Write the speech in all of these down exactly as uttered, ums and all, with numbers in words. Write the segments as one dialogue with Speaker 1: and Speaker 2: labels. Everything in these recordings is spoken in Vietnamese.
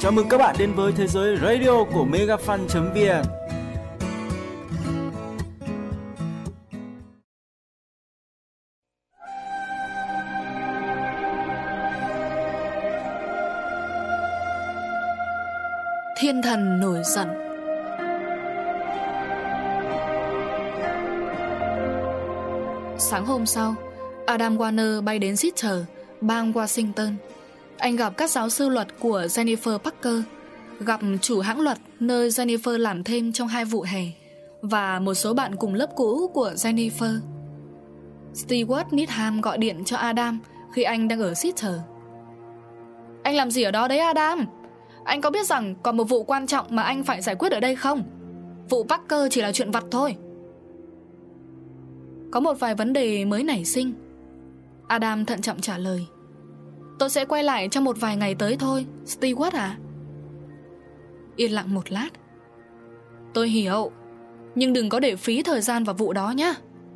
Speaker 1: Chào mừng các bạn đến với thế giới radio của megafan chấm vn.
Speaker 2: Thiên thần nổi giận. Sáng hôm sau, Adam Warner bay đến Seattle, bang Washington. Anh gặp các giáo sư luật của Jennifer Parker, gặp chủ hãng luật nơi Jennifer làm thêm trong hai vụ hè, và một số bạn cùng lớp cũ của Jennifer. Stewart Needham gọi điện cho Adam khi anh đang ở Seattle. Anh làm gì ở đó đấy Adam? Anh có biết rằng còn một vụ quan trọng mà anh phải giải quyết ở đây không? Vụ Parker chỉ là chuyện vặt thôi. Có một vài vấn đề mới nảy sinh, Adam thận trọng trả lời. Tôi sẽ quay lại trong một vài ngày tới thôi, Stewart à? Yên lặng một lát. Tôi hiểu, nhưng đừng có để phí thời gian vào vụ đó nhé.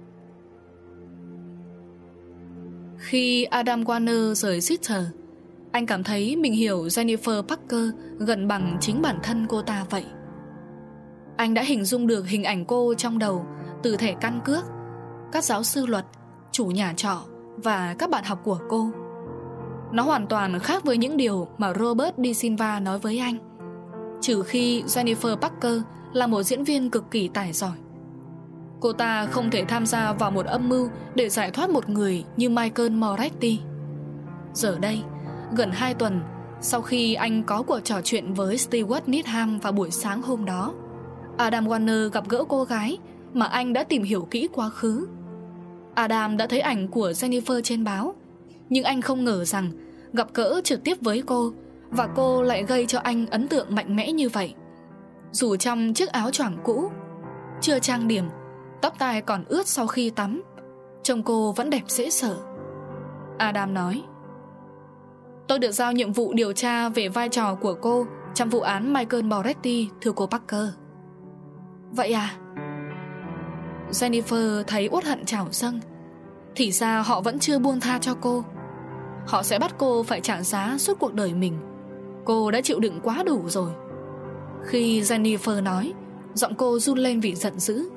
Speaker 2: Khi Adam Warner rời Seattle, anh cảm thấy mình hiểu Jennifer Parker gần bằng chính bản thân cô ta vậy. Anh đã hình dung được hình ảnh cô trong đầu, từ thẻ căn cước, các giáo sư luật, chủ nhà trọ và các bạn học của cô. Nó hoàn toàn khác với những điều mà Robert De Silva nói với anh, trừ khi Jennifer Parker là một diễn viên cực kỳ tài giỏi. Cô ta không thể tham gia vào một âm mưu để giải thoát một người như Michael Moretti. Giờ đây, gần hai tuần sau khi anh có cuộc trò chuyện với Stewart Needham vào buổi sáng hôm đó, Adam Warner gặp gỡ cô gái mà anh đã tìm hiểu kỹ quá khứ. Adam đã thấy ảnh của Jennifer trên báo, nhưng anh không ngờ rằng gặp gỡ trực tiếp với cô, và cô lại gây cho anh ấn tượng mạnh mẽ như vậy. Dù trong chiếc áo choàng cũ, chưa trang điểm, tóc tai còn ướt sau khi tắm, trông cô vẫn đẹp dễ sợ. Adam nói: Tôi được giao nhiệm vụ điều tra về vai trò của cô trong vụ án Michael Moretti, thưa cô Parker. Vậy à? Jennifer thấy uất hận trào dâng. Thì ra họ vẫn chưa buông tha cho cô. Họ sẽ bắt cô phải trả giá suốt cuộc đời mình. Cô đã chịu đựng quá đủ rồi. Khi Jennifer nói, giọng cô run lên vì giận dữ.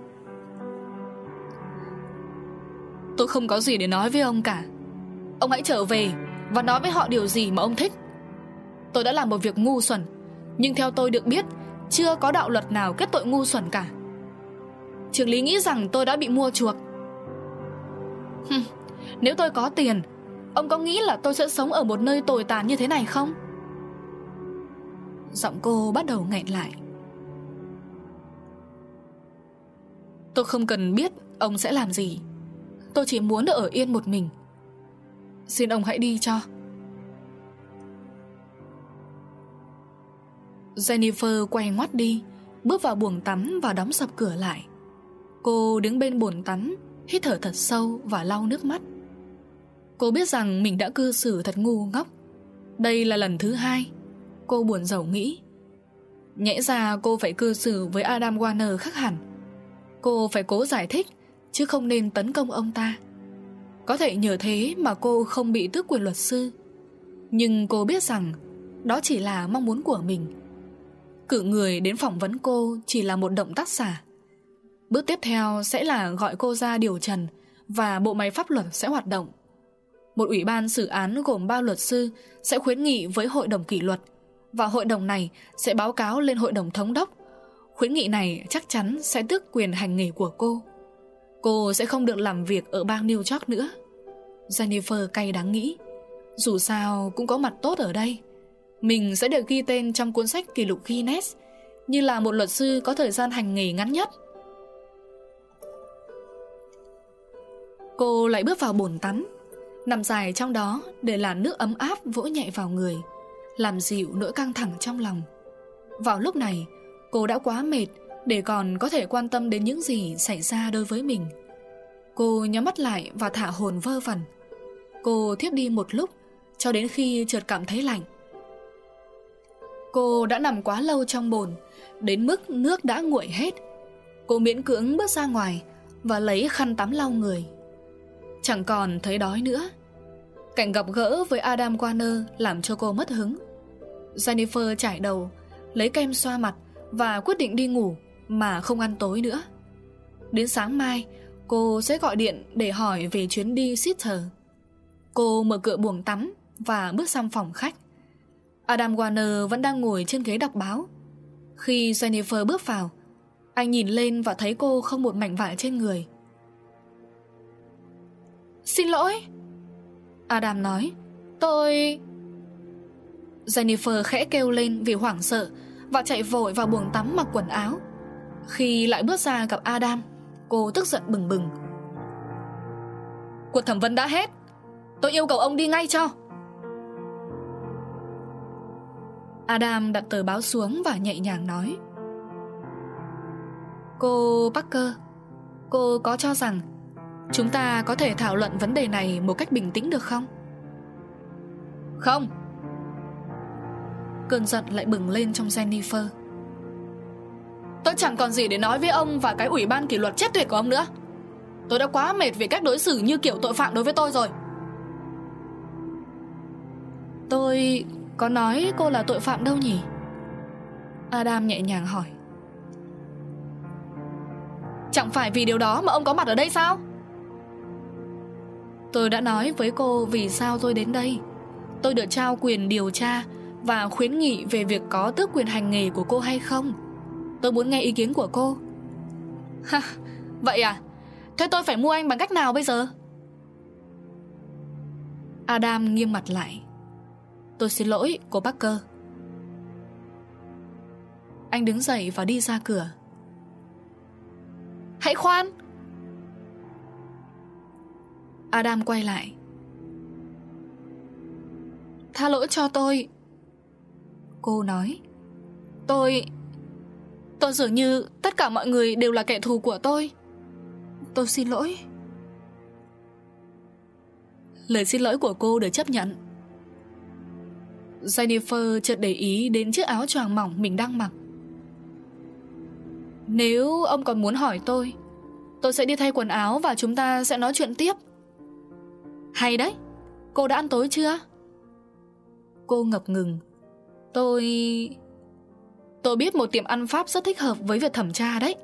Speaker 2: Tôi không có gì để nói với ông cả. Ông hãy trở về và nói với họ điều gì mà ông thích. Tôi đã làm một việc ngu xuẩn, nhưng theo tôi được biết, chưa có đạo luật nào kết tội ngu xuẩn cả. Trường lý nghĩ rằng tôi đã bị mua chuộc. Hừm, nếu tôi có tiền, ông có nghĩ là tôi sẽ sống ở một nơi tồi tàn như thế này không? Giọng cô bắt đầu nghẹn lại. Tôi không cần biết ông sẽ làm gì. Tôi chỉ muốn được ở yên một mình. Xin ông hãy đi cho. Jennifer quay ngoắt đi, bước vào buồng tắm và đóng sập cửa lại. Cô đứng bên bồn tắm, hít thở thật sâu và lau nước mắt. Cô biết rằng mình đã cư xử thật ngu ngốc. Đây là lần thứ hai, cô buồn rầu nghĩ. Nhẽ ra cô phải cư xử với Adam Warner khác hẳn. Cô phải cố giải thích, chứ không nên tấn công ông ta. Có thể nhờ thế mà cô không bị tước quyền luật sư. Nhưng cô biết rằng đó chỉ là mong muốn của mình. Cử người đến phỏng vấn cô chỉ là một động tác xả. Bước tiếp theo sẽ là gọi cô ra điều trần, và bộ máy pháp luật sẽ hoạt động. Một ủy ban xử án gồm ba luật sư sẽ khuyến nghị với hội đồng kỷ luật, và hội đồng này sẽ báo cáo lên hội đồng thống đốc. Khuyến nghị này chắc chắn sẽ tước quyền hành nghề của cô. Cô sẽ không được làm việc ở bang New York nữa. Jennifer cay đắng nghĩ. Dù sao cũng có mặt tốt ở đây. Mình sẽ được ghi tên trong cuốn sách kỷ lục Guinness như là một luật sư có thời gian hành nghề ngắn nhất. Cô lại bước vào bồn tắm, nằm dài trong đó để làn nước ấm áp vỗ nhẹ vào người, làm dịu nỗi căng thẳng trong lòng. Vào lúc này, cô đã quá mệt để còn có thể quan tâm đến những gì xảy ra đối với mình. Cô nhắm mắt lại và thả hồn vơ vẩn. Cô thiếp đi một lúc, cho đến khi chợt cảm thấy lạnh. Cô đã nằm quá lâu trong bồn, đến mức nước đã nguội hết. Cô miễn cưỡng bước ra ngoài và lấy khăn tắm lau người. Chẳng còn thấy đói nữa. Cảnh gặp gỡ với Adam Warner làm cho cô mất hứng. Jennifer chải đầu, lấy kem xoa mặt và quyết định đi ngủ mà không ăn tối nữa. Đến sáng mai, cô sẽ gọi điện để hỏi về chuyến đi Seattle. Cô mở cửa buồng tắm và bước sang phòng khách. Adam Warner vẫn đang ngồi trên ghế đọc báo. Khi Jennifer bước vào, anh nhìn lên và thấy cô không một mảnh vải trên người. "Xin lỗi," Adam nói. Tôi... Jennifer khẽ kêu lên vì hoảng sợ và chạy vội vào buồng tắm mặc quần áo. Khi lại bước ra gặp Adam, cô tức giận bừng bừng. "Cuộc thẩm vấn đã hết. Tôi yêu cầu ông đi ngay cho." Adam đặt tờ báo xuống và nhẹ nhàng nói: "Cô Parker, cô có cho rằng chúng ta có thể thảo luận vấn đề này một cách bình tĩnh được không?" "Không." Cơn giận lại bừng lên trong Jennifer. "Tôi chẳng còn gì để nói với ông và cái ủy ban kỷ luật chết tiệt của ông nữa. Tôi đã quá mệt vì cách đối xử như kiểu tội phạm đối với tôi rồi." "Tôi có nói cô là tội phạm đâu nhỉ?" Adam nhẹ nhàng hỏi. "Chẳng phải vì điều đó mà ông có mặt ở đây sao?" "Tôi đã nói với cô vì sao tôi đến đây. Tôi được trao quyền điều tra và khuyến nghị về việc có tước quyền hành nghề của cô hay không. Tôi muốn nghe ý kiến của cô." "Ha, vậy à? Thế tôi phải mua anh bằng cách nào bây giờ?" Adam nghiêm mặt lại. "Tôi xin lỗi, cô Parker." Anh đứng dậy và đi ra cửa. "Hãy khoan!" Adam quay lại. "Tha lỗi cho tôi," cô nói. Tôi... Tôi dường như tất cả mọi người đều là kẻ thù của tôi. Tôi xin lỗi." Lời xin lỗi của cô được chấp nhận. Jennifer chợt để ý đến chiếc áo choàng mỏng mình đang mặc. "Nếu ông còn muốn hỏi tôi, tôi sẽ đi thay quần áo và chúng ta sẽ nói chuyện tiếp." "Hay đấy, cô đã ăn tối chưa?" Cô ngập ngừng. Tôi... Tôi biết một tiệm ăn Pháp rất thích hợp với việc thẩm tra đấy."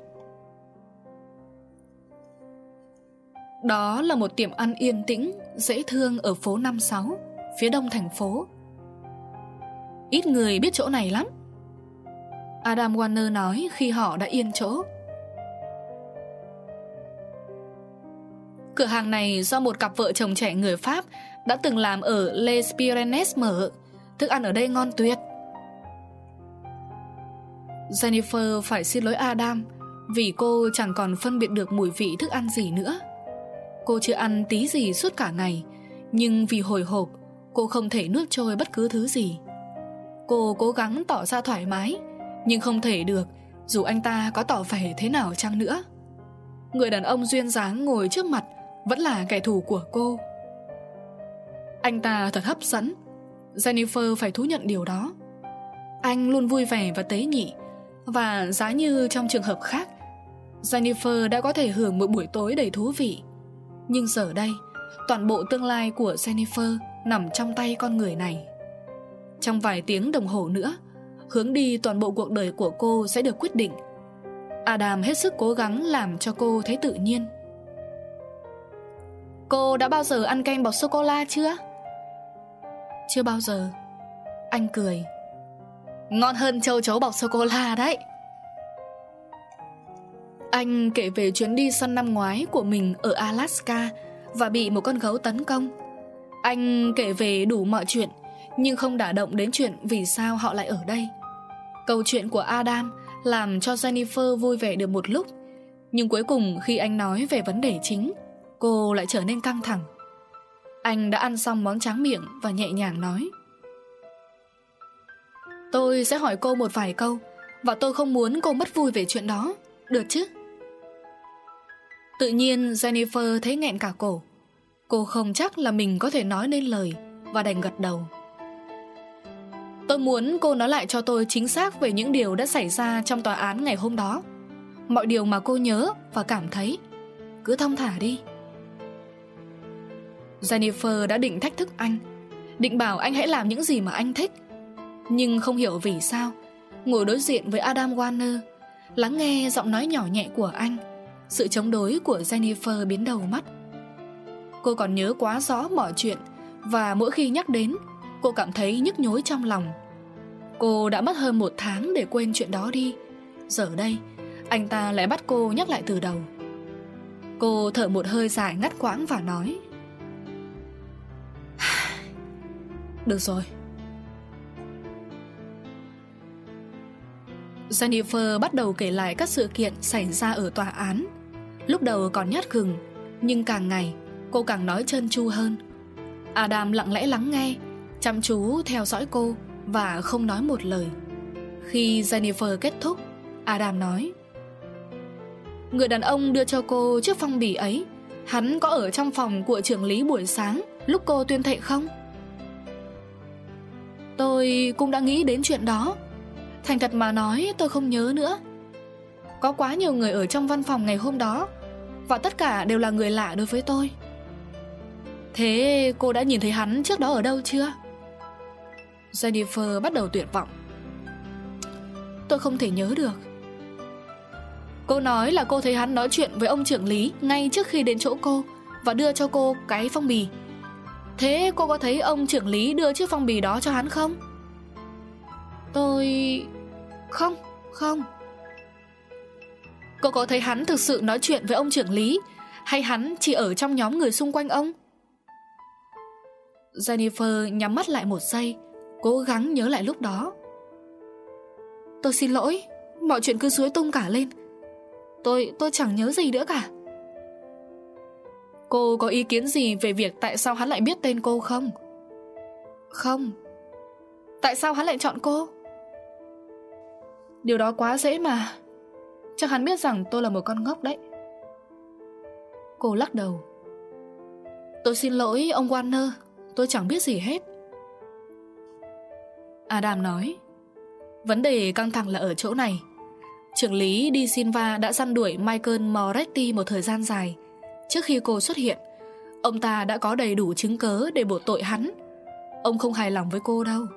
Speaker 2: Đó là một tiệm ăn yên tĩnh, dễ thương ở phố năm sáu, phía đông thành phố. "Ít người biết chỗ này lắm," Adam Warner nói khi họ đã yên chỗ. Cửa hàng này do một cặp vợ chồng trẻ người Pháp đã từng làm ở Les Pyrénées mở. Thức ăn ở đây ngon tuyệt. Jennifer phải xin lỗi Adam vì cô chẳng còn phân biệt được mùi vị thức ăn gì nữa. Cô chưa ăn tí gì suốt cả ngày, nhưng vì hồi hộp, cô không thể nuốt trôi bất cứ thứ gì. Cô cố gắng tỏ ra thoải mái, nhưng không thể được dù anh ta có tỏ vẻ thế nào chăng nữa. Người đàn ông duyên dáng ngồi trước mặt vẫn là kẻ thù của cô. Anh ta thật hấp dẫn, Jennifer phải thú nhận điều đó. Anh luôn vui vẻ và tế nhị, và giá như trong trường hợp khác, Jennifer đã có thể hưởng một buổi tối đầy thú vị. Nhưng giờ đây, toàn bộ tương lai của Jennifer nằm trong tay con người này. Trong vài tiếng đồng hồ nữa, hướng đi toàn bộ cuộc đời của cô sẽ được quyết định. Adam hết sức cố gắng làm cho cô thấy tự nhiên. "Cô đã bao giờ ăn kem bọc sô-cô-la chưa?" "Chưa bao giờ," anh cười. "Ngon hơn châu chấu bọc sô-cô-la đấy." Anh kể về chuyến đi săn năm ngoái của mình ở Alaska và bị một con gấu tấn công. Anh kể về đủ mọi chuyện, nhưng không đả động đến chuyện vì sao họ lại ở đây. Câu chuyện của Adam làm cho Jennifer vui vẻ được một lúc, nhưng cuối cùng khi anh nói về vấn đề chính, cô lại trở nên căng thẳng. Anh đã ăn xong món tráng miệng và nhẹ nhàng nói: "Tôi sẽ hỏi cô một vài câu, và tôi không muốn cô mất vui về chuyện đó, được chứ?" Tự nhiên Jennifer thấy nghẹn cả cổ. Cô không chắc là mình có thể nói nên lời, và đành gật đầu. "Tôi muốn cô nói lại cho tôi chính xác về những điều đã xảy ra trong tòa án ngày hôm đó. Mọi điều mà cô nhớ và cảm thấy. Cứ thong thả đi." Jennifer đã định thách thức anh, định bảo anh hãy làm những gì mà anh thích. Nhưng không hiểu vì sao, ngồi đối diện với Adam Warner, lắng nghe giọng nói nhỏ nhẹ của anh, sự chống đối của Jennifer biến đầu mắt. Cô còn nhớ quá rõ mọi chuyện, và mỗi khi nhắc đến, cô cảm thấy nhức nhối trong lòng. Cô đã mất hơn một tháng để quên chuyện đó đi. Giờ đây, anh ta lại bắt cô nhắc lại từ đầu. Cô thở một hơi dài ngắt quãng và nói: Được rồi. Jennifer bắt đầu kể lại các sự kiện xảy ra ở tòa án. Lúc đầu còn nhát gừng, nhưng càng ngày cô càng nói trơn tru hơn. Adam lặng lẽ lắng nghe, chăm chú theo dõi cô và không nói một lời. Khi Jennifer kết thúc, Adam nói: Người đàn ông đưa cho cô chiếc phong bì ấy, hắn có ở trong phòng của trưởng lý buổi sáng lúc cô tuyên thệ không? Tôi cũng đã nghĩ đến chuyện đó. Thành thật mà nói, tôi không nhớ nữa. Có quá nhiều người ở trong văn phòng ngày hôm đó, và tất cả đều là người lạ đối với tôi. Thế cô đã nhìn thấy hắn trước đó ở đâu chưa? Jennifer bắt đầu tuyệt vọng. Tôi không thể nhớ được. Cô nói là cô thấy hắn nói chuyện với ông trưởng lý ngay trước khi đến chỗ cô và đưa cho cô cái phong bì. Thế cô có thấy ông trưởng lý đưa chiếc phong bì đó cho hắn không? Tôi... Không, không. Cô có thấy hắn thực sự nói chuyện với ông trưởng lý, hay hắn chỉ ở trong nhóm người xung quanh ông? Jennifer nhắm mắt lại một giây, cố gắng nhớ lại lúc đó. Tôi xin lỗi, mọi chuyện cứ rối tung cả lên. Tôi, tôi chẳng nhớ gì nữa cả. Cô có ý kiến gì về việc tại sao hắn lại biết tên cô không? Không. Tại sao hắn lại chọn cô? Điều đó quá dễ mà. Chắc hắn biết rằng tôi là một con ngốc đấy. Cô lắc đầu. Tôi xin lỗi ông Warner, tôi chẳng biết gì hết. Adam nói: Vấn đề căng thẳng là ở chỗ này. Trưởng lý Di Silva đã săn đuổi Michael Moretti một thời gian dài. Trước khi cô xuất hiện, ông ta đã có đầy đủ chứng cớ để buộc tội hắn. Ông không hài lòng với cô đâu.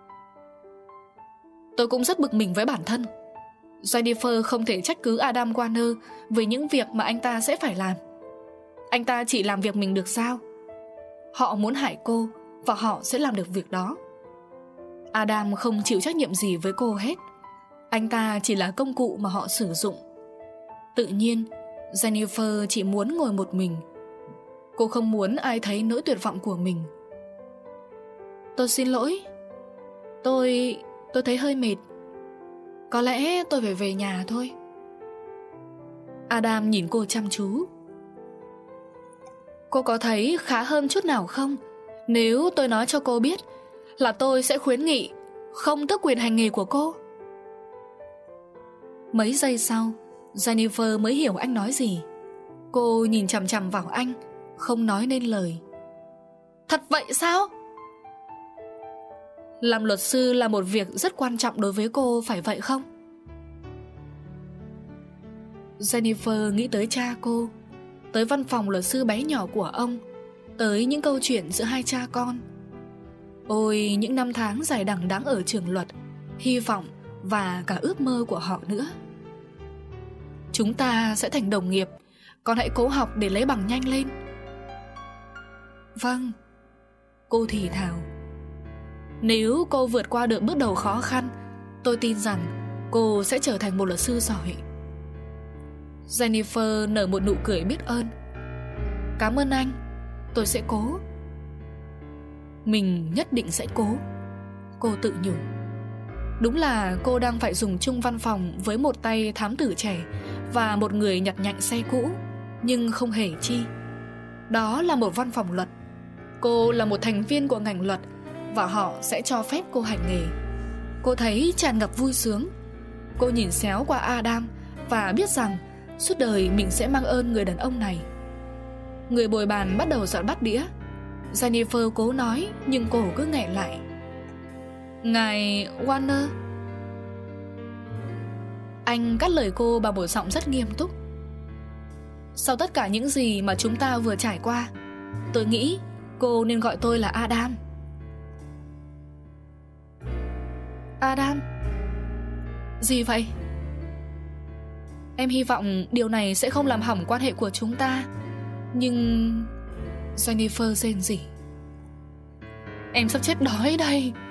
Speaker 2: Tôi cũng rất bực mình với bản thân. Jennifer không thể trách cứ Adam Warner về những việc mà anh ta sẽ phải làm. Anh ta chỉ làm việc mình được sao? Họ muốn hại cô, và họ sẽ làm được việc đó. Adam không chịu trách nhiệm gì với cô hết. Anh ta chỉ là công cụ mà họ sử dụng. Tự nhiên, Jennifer chỉ muốn ngồi một mình. Cô không muốn ai thấy nỗi tuyệt vọng của mình. Tôi xin lỗi. Tôi... tôi thấy hơi mệt. Có lẽ tôi phải về nhà thôi. Adam nhìn cô chăm chú. Cô có thấy khá hơn chút nào không nếu tôi nói cho cô biết là tôi sẽ khuyến nghị không tước quyền hành nghề của cô? Mấy giây sau, Jennifer mới hiểu anh nói gì. Cô nhìn chằm chằm vào anh, không nói nên lời. Thật vậy sao? Làm luật sư là một việc rất quan trọng đối với cô, phải vậy không? Jennifer nghĩ tới cha cô, tới văn phòng luật sư bé nhỏ của ông, tới những câu chuyện giữa hai cha con. Ôi, những năm tháng dài đằng đẵng ở trường luật, hy vọng và cả ước mơ của họ nữa. Chúng ta sẽ thành đồng nghiệp, con hãy cố học để lấy bằng nhanh lên. Vâng, cô thì thào. Nếu cô vượt qua được bước đầu khó khăn, tôi tin rằng cô sẽ trở thành một luật sư giỏi. Jennifer nở một nụ cười biết ơn. Cảm ơn anh, tôi sẽ cố. Mình nhất định sẽ cố, cô tự nhủ. Đúng là cô đang phải dùng chung văn phòng với một tay thám tử trẻ và một người nhặt nhạnh xe cũ. Nhưng không hề chi. Đó là một văn phòng luật. Cô là một thành viên của ngành luật, và họ sẽ cho phép cô hành nghề. Cô thấy tràn ngập vui sướng. Cô nhìn xéo qua Adam và biết rằng suốt đời mình sẽ mang ơn người đàn ông này. Người bồi bàn bắt đầu dọn bát đĩa. Jennifer cố nói, nhưng cô cứ nghẹn lại. Ngài Warner. Anh cắt lời cô bằng một giọng rất nghiêm túc. Sau tất cả những gì mà chúng ta vừa trải qua, tôi nghĩ cô nên gọi tôi là Adam. Adam. Gì vậy? Em hy vọng điều này sẽ không làm hỏng quan hệ của chúng ta. Nhưng... Jennifer rên rỉ. Em sắp chết đói đây.